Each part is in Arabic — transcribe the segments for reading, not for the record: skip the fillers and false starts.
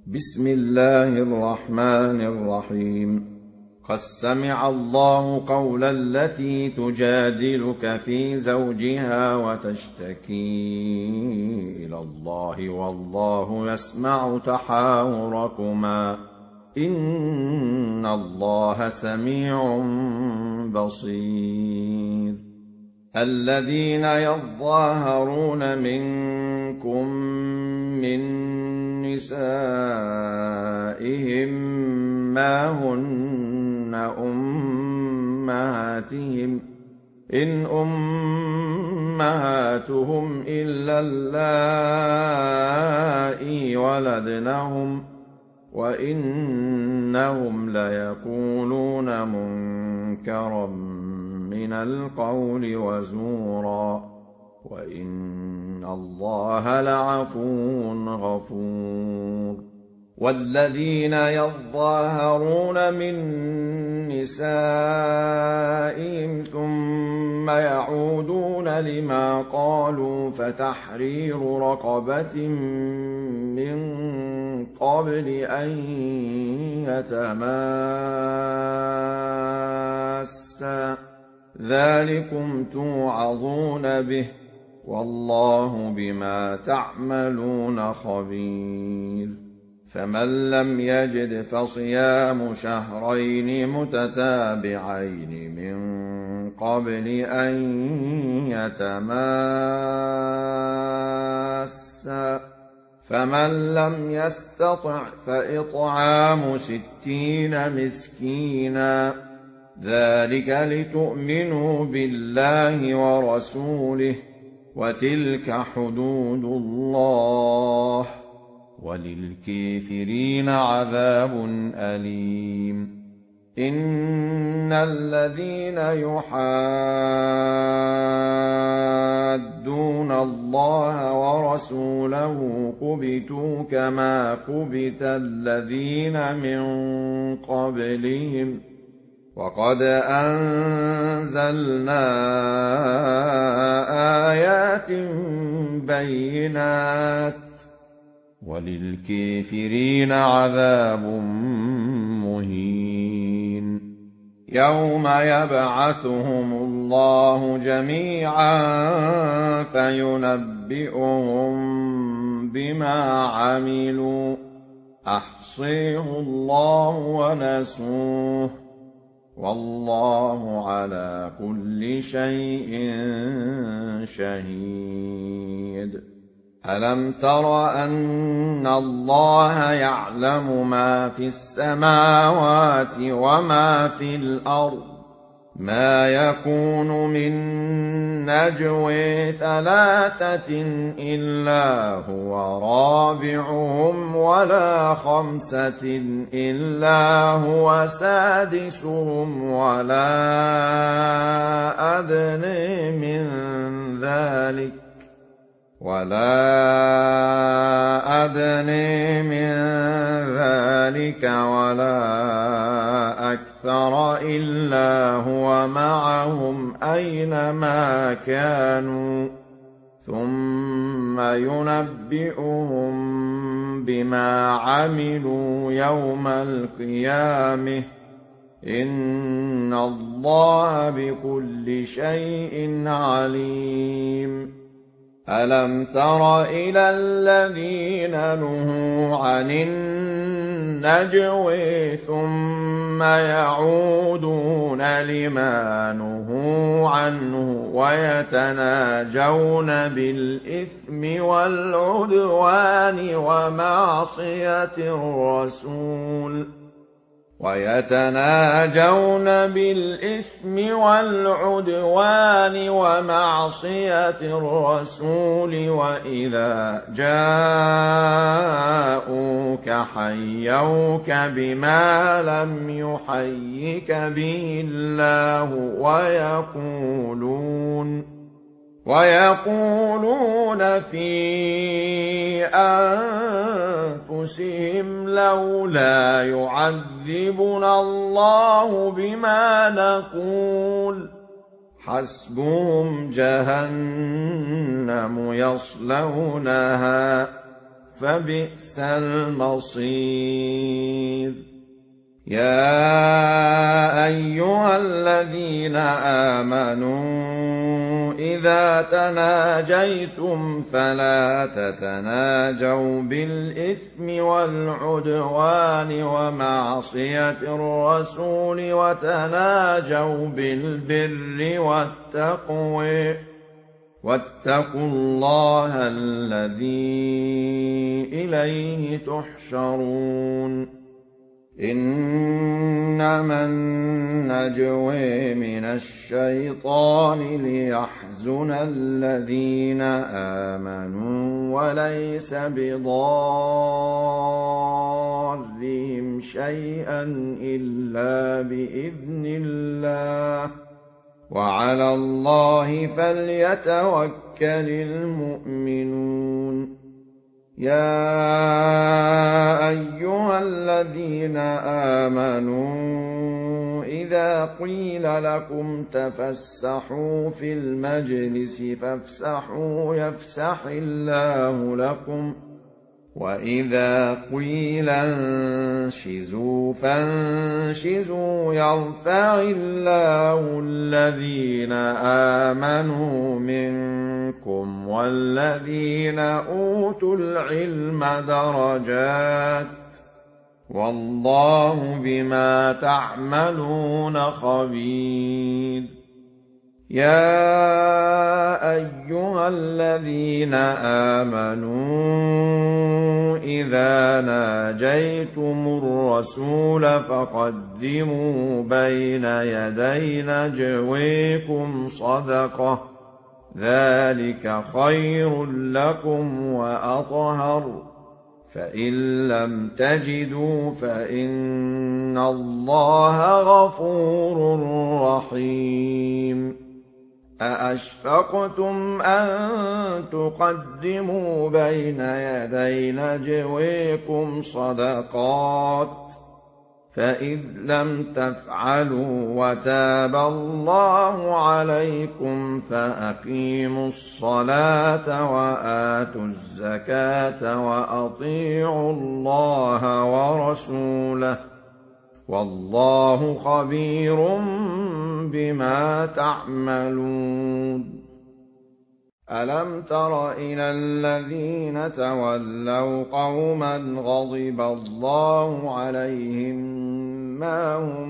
بسم الله الرحمن الرحيم. قد سمع الله قول التي تجادلك في زوجها وتشتكي إلى الله والله يسمع تحاوركما إن الله سميع بصير. الذين يظاهرون منكم من نسائهم ما هن أمهاتهم إن أمهاتهم إلا اللائي ولدنهم وإنهم ليقولون منكرا من القول وزورا وإن الله لعفو غفور. والذين يظاهرون من نسائهم ثم يعودون لما قالوا فتحرير رقبة من قبل أن يتماسا ذلكم توعظون به والله بما تعملون خبير. فمن لم يجد فصيام شهرين متتابعين من قبل أن يتماسا فمن لم يستطع فإطعام 60 مسكينا ذلك لتؤمنوا بالله ورسوله وتلك حدود الله وللكافرين عذاب أليم. إن الذين يحادون الله ورسوله كبتوا كما كبت الذين من قبلهم وقد أنزلنا آيات بينات وللكافرين عذاب مهين. يوم يبعثهم الله جميعا فينبئهم بما عملوا أحصيه الله ونسوه والله على كل شيء شهيد. ألم تر أن الله يعلم ما في السماوات وما في الأرض ما يكون من نجوى 3 إلا هو رابعهم ولا 5 إلا هو سادسهم ولا أدنى من ذلك ولا أكثر إلا هو معهم أينما كانوا ثم ينبئهم بما عملوا يوم القيامة إن الله بكل شيء عليم. ألم تر إلى الذين نهوا عن النجوى ثم يعودون لما نهوا عنه ويتناجون بالإثم والعدوان ومعصية الرسول وإذا جاءوك حيوك بما لم يحيك به الله ويقولون في أنفسهم لولا يعذبنا الله بما نقول حسبهم جهنم يصلونها فبئس المصير. يا أيها الذين آمنوا إذا تناجيتم فلا تتناجوا بالإثم والعدوان ومعصية الرسول وتناجوا بالبر والتقوى واتقوا الله الذي إليه تحشرون. إنما النجوى من الشيطان ليحزن الذين آمنوا وليس بضارهم شيئا إلا بإذن الله وعلى الله فليتوكل المؤمنون. يا أيها الذين آمنوا إذا قيل لكم تفسحوا في المجلس فافسحوا يفسح الله لكم وإذا قيل انشزوا فانشزوا يرفع الله الذين آمنوا منكم والذين أوتوا العلم درجات والله بما تعملون خبير. يا أيها الذين آمنوا إذا ناجيتم الرسول فقدموا بين يدي نجويكم صدقة ذلك خير لكم وأطهر فإن لم تجدوا فإن الله غفور رحيم. أأشفقتم أن تقدموا بين يدي نجويكم صدقات فإذ لم تفعلوا وتاب الله عليكم فأقيموا الصلاة وآتوا الزكاة وأطيعوا الله ورسوله والله خبير بما تعملون. ألم تر إلى الذين تولوا قوما غضب الله عليهم ما هم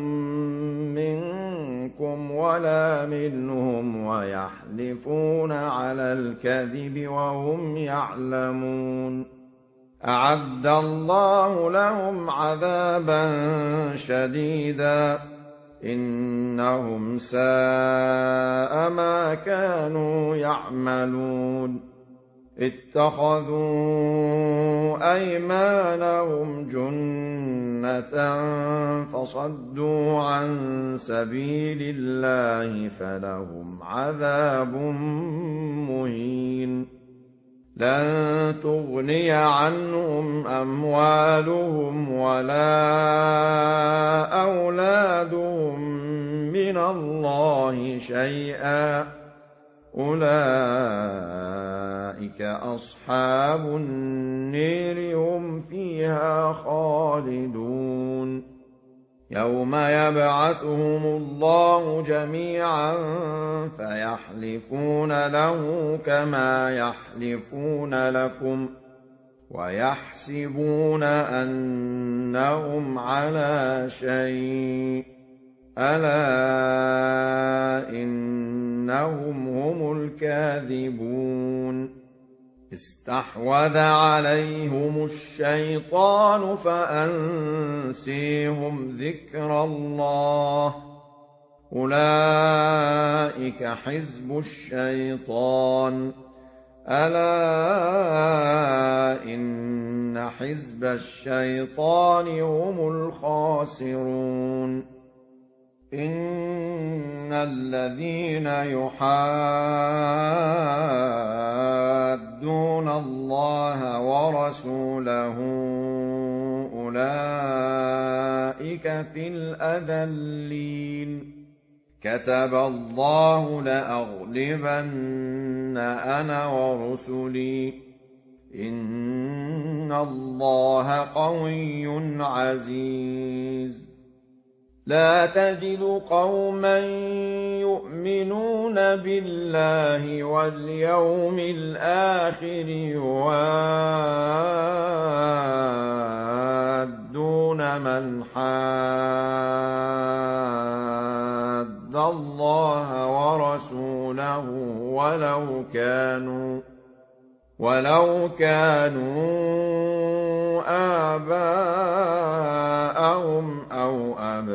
منكم ولا منهم ويحلفون على الكذب وهم يعلمون أعد الله لهم عذابا شديدا إنهم ساء ما كانوا يعملون. اتخذوا أيمانهم جنة فصدوا عن سبيل الله فلهم عذاب مهين. لن تغني عنهم أموالهم ولا أولادهم من الله شيئا أولئك أصحاب النير هم فيها خالدون. يوم يبعثهم الله جميعا فيحلفون له كما يحلفون لكم ويحسبون أنهم على شيء ألا إنهم هم الكاذبون. استحوذ عليهم الشيطان فأنسيهم ذكر الله أولئك حزب الشيطان ألا إن حزب الشيطان هم الخاسرون. إن الذين يحادون الله ورسوله أولئك في الأذلين. كتب الله لأغلبن أنا ورسلي إن الله قوي عزيز. لا تجد قوما يؤمنون بالله واليوم الآخر يوادون من حاد الله ورسوله ولو كانوا آباءهم أو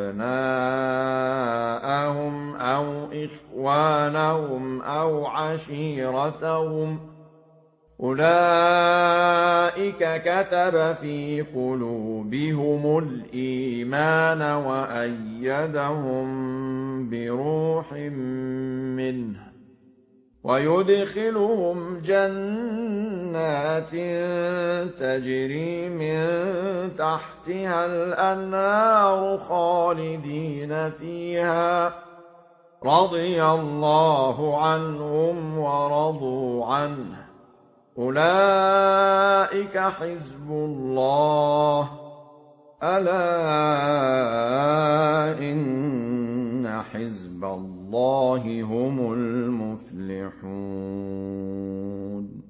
أبناءهم أو إخوانهم أو عشيرتهم أولئك كتب في قلوبهم الإيمان وأيدهم بروح منه ويدخلهم جنات تجري من تحتها الأنهار خالدين فيها رضي الله عنهم ورضوا عنه أولئك حزب الله ألا إن حزب الله هم المفلحون.